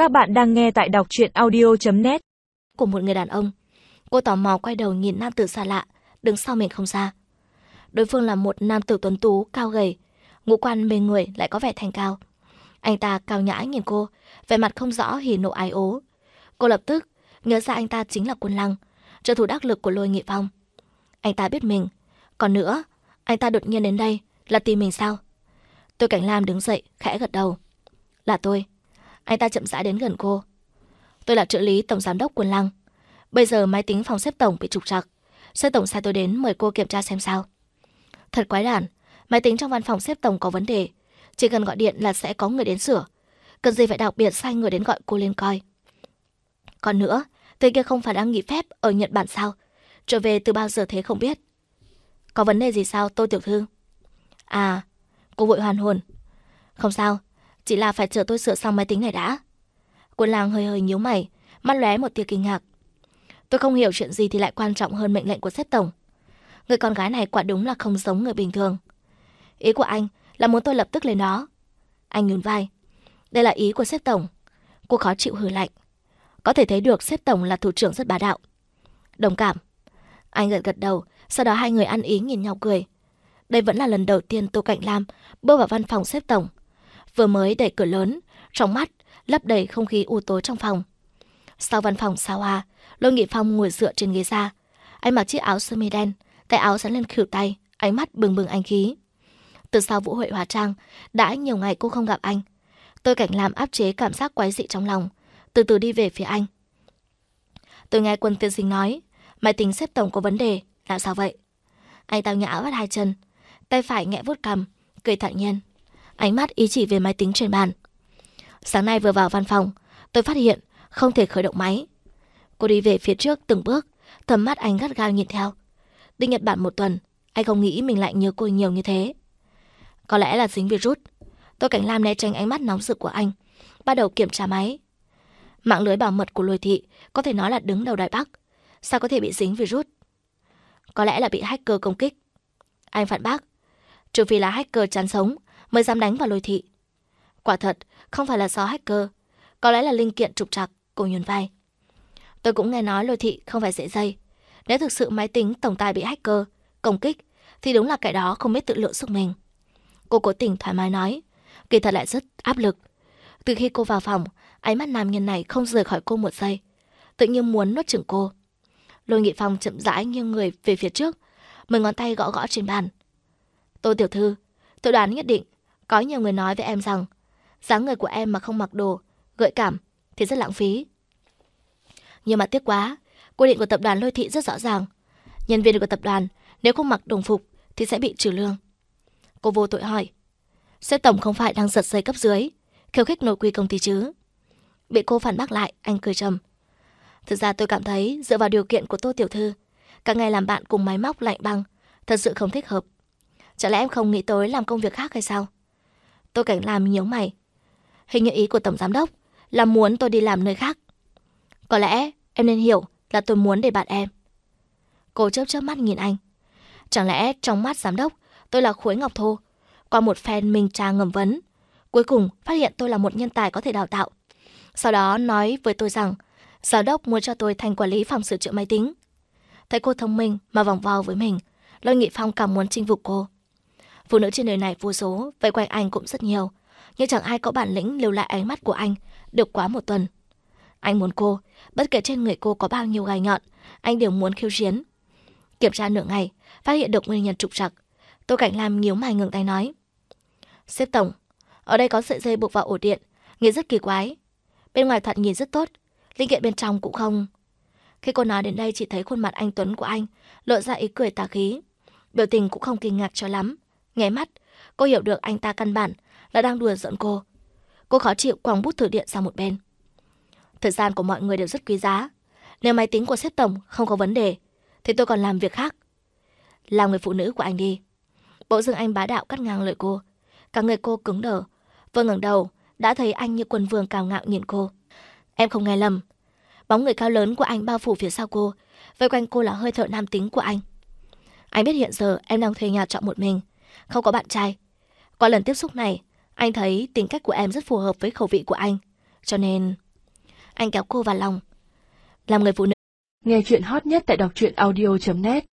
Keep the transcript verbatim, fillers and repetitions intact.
Các bạn đang nghe tại đọc truyện audio chấm net. Của một người đàn ông. Cô tò mò quay đầu nhìn nam tử xa lạ đứng sau mình không xa. Đối phương là một nam tử tuấn tú, cao gầy, ngũ quan bề người lại có vẻ thanh cao. Anh ta cao nhã nhìn cô, vẻ mặt không rõ hỉ nộ ái ố. Cô lập tức nhớ ra anh ta chính là Quân Lăng, trợ thủ đắc lực của Lôi Nghị Phong. Anh ta biết mình. Còn nữa, anh ta đột nhiên đến đây là tìm mình sao? Tôi Cảnh Lam đứng dậy, khẽ gật đầu. Là tôi. Anh ta chậm rãi đến gần cô. Tôi là trợ lý tổng giám đốc Quân Lăng. Bây giờ máy tính phòng xếp tổng bị trục trặc. Sếp tổng sai tôi đến mời cô kiểm tra xem sao. Thật quái đản, máy tính trong văn phòng xếp tổng có vấn đề. Chỉ cần gọi điện là sẽ có người đến sửa. Cần gì phải đặc biệt sai người đến gọi cô lên coi. Còn nữa, tên kia không phải đang nghỉ phép ở Nhật Bản sao? Trở về từ bao giờ thế không biết. Có vấn đề gì sao Tô tiểu thư? À, cô vội hoàn hồn. Không sao, chỉ là phải chờ tôi sửa xong máy tính này đã. Quân Lăng hơi hơi nhíu mày, mắt lóe một tia kinh ngạc. Tôi không hiểu chuyện gì thì lại quan trọng hơn mệnh lệnh của sếp tổng. Người con gái này quả đúng là không giống người bình thường. Ý của anh là muốn tôi lập tức lên đó. Anh nhún vai. Đây là ý của sếp tổng. Cô khó chịu hừ lạnh. Có thể thấy được sếp tổng là thủ trưởng rất bá đạo. Đồng cảm. Anh gật gật đầu, sau đó hai người ăn ý nhìn nhau cười. Đây vẫn là lần đầu tiên Tô Cảnh Lam bước vào văn phòng sếp tổng. Vừa mới đẩy cửa lớn, trong mắt lấp đầy không khí u tối trong phòng. Sau văn phòng xa hoa, Lôi Nghị Phong ngồi dựa trên ghế ra. Anh mặc chiếc áo sơ mi đen, tay áo dán lên khuỷu tay, ánh mắt bừng bừng anh khí. Từ sau vũ hội hóa trang, đã nhiều ngày cô không gặp anh. Tôi Cảnh Lam áp chế cảm giác quái dị trong lòng, từ từ đi về phía anh. Tôi nghe Quân tiên sinh nói, máy tính sếp tổng có vấn đề, là sao vậy? Anh tao nhã vắt hai chân, tay phải nhẹ vuốt cằm, cười thản nhiên. Ánh mắt ý chỉ về máy tính trên bàn. Sáng nay vừa vào văn phòng, tôi phát hiện không thể khởi động máy. Cô đi về phía trước từng bước, tầm mắt anh gắt gao nhìn theo. Đi Nhật Bản một tuần, anh không nghĩ mình lại nhớ cô nhiều như thế. Có lẽ là dính virus. Tôi Cảnh Lam né tránh ánh mắt nóng rực của anh, bắt đầu kiểm tra máy. Mạng lưới bảo mật của Lôi thị có thể nói là đứng đầu Đài Bắc. Sao có thể bị dính virus? Có lẽ là bị hacker công kích. Anh phản bác. Trừ phi là hacker chán sống mới dám đánh vào Lôi thị. Quả thật, không phải là do hacker. Có lẽ là linh kiện trục trặc. Cô nhún vai. Tôi cũng nghe nói Lôi thị không phải dễ dây. Nếu thực sự máy tính tổng tài bị hacker công kích thì đúng là cái đó không biết tự lượng sức mình. Cô cố tình thoải mái nói, kỳ thật lại rất áp lực. Từ khi cô vào phòng, ánh mắt nam nhân này không rời khỏi cô một giây, tự nhiên muốn nuốt chửng cô. Lôi Nghị Phong chậm rãi nghiêng người về phía trước, mười ngón tay gõ gõ trên bàn. Tô tiểu thư, tôi đoán nhất định có nhiều người nói với em rằng dáng người của em mà không mặc đồ gợi cảm thì rất lãng phí. Nhưng mà tiếc quá, quy định của tập đoàn Lôi thị rất rõ ràng. Nhân viên của tập đoàn nếu không mặc đồng phục thì sẽ bị trừ lương. Cô vô tội hỏi, sếp tổng không phải đang giật dây cấp dưới, khiêu khích nội quy công ty chứ? Bị cô phản bác lại, anh cười trầm. Thực ra tôi cảm thấy dựa vào điều kiện của Tô tiểu thư, cả ngày làm bạn cùng máy móc lạnh băng thật sự không thích hợp. Chả lẽ em không nghĩ tới làm công việc khác hay sao? Tô Cảnh Lam nhíu mày. Hình như ý của tổng giám đốc là muốn tôi đi làm nơi khác. Có lẽ em nên hiểu là tôi muốn để bạn em. Cô chớp chớp mắt nhìn anh. Chẳng lẽ trong mắt giám đốc tôi là khối ngọc thô? Qua một phen minh tra ngầm vấn, cuối cùng phát hiện tôi là một nhân tài có thể đào tạo. Sau đó nói với tôi rằng giám đốc muốn cho tôi thành quản lý phòng sửa chữa máy tính. Thấy cô thông minh mà vòng vo với mình, Lôi Nghị Phong càng muốn chinh phục cô. Phụ nữ trên đời này vô số, vậy quanh anh cũng rất nhiều, nhưng chẳng ai có bản lĩnh lưu lại ánh mắt của anh được quá một tuần. Anh muốn cô, bất kể trên người cô có bao nhiêu gai nhọn, anh đều muốn khiêu chiến. Kiểm tra nửa ngày, phát hiện được nguyên nhân trục trặc. Tô Cảnh Lam nhíu mày ngừng tay nói, sếp tổng, ở đây có sợi dây buộc vào ổ điện, nghe rất kỳ quái. Bên ngoài thoạt nhìn rất tốt, linh kiện bên trong cũng không. Khi cô nói đến đây, chỉ thấy khuôn mặt anh tuấn của anh lộ ra ý cười tà khí, biểu tình cũng không kinh ngạc cho lắm. Nháy mắt, cô hiểu được anh ta căn bản là đang đùa giỡn cô. Cô khó chịu quăng bút thử điện sang một bên. Thời gian của mọi người đều rất quý giá. Nếu máy tính của sếp tổng không có vấn đề thì tôi còn làm việc khác. Làm người phụ nữ của anh đi. Bỗng dưng anh bá đạo cắt ngang lời cô. Cả người cô cứng đờ. Vừa ngẩng đầu đã thấy anh như quân vương cao ngạo nhìn cô. Em không nghe lầm. Bóng người cao lớn của anh bao phủ phía sau cô, vây quanh cô là hơi thở nam tính của anh. Anh biết hiện giờ em đang thuê nhà trọ một mình, không có bạn trai. Qua lần tiếp xúc này, anh thấy tính cách của em rất phù hợp với khẩu vị của anh. Cho nên... Anh kéo cô vào lòng. Làm người phụ nữ. Nghe chuyện hot nhất tại đọc truyện audio chấm net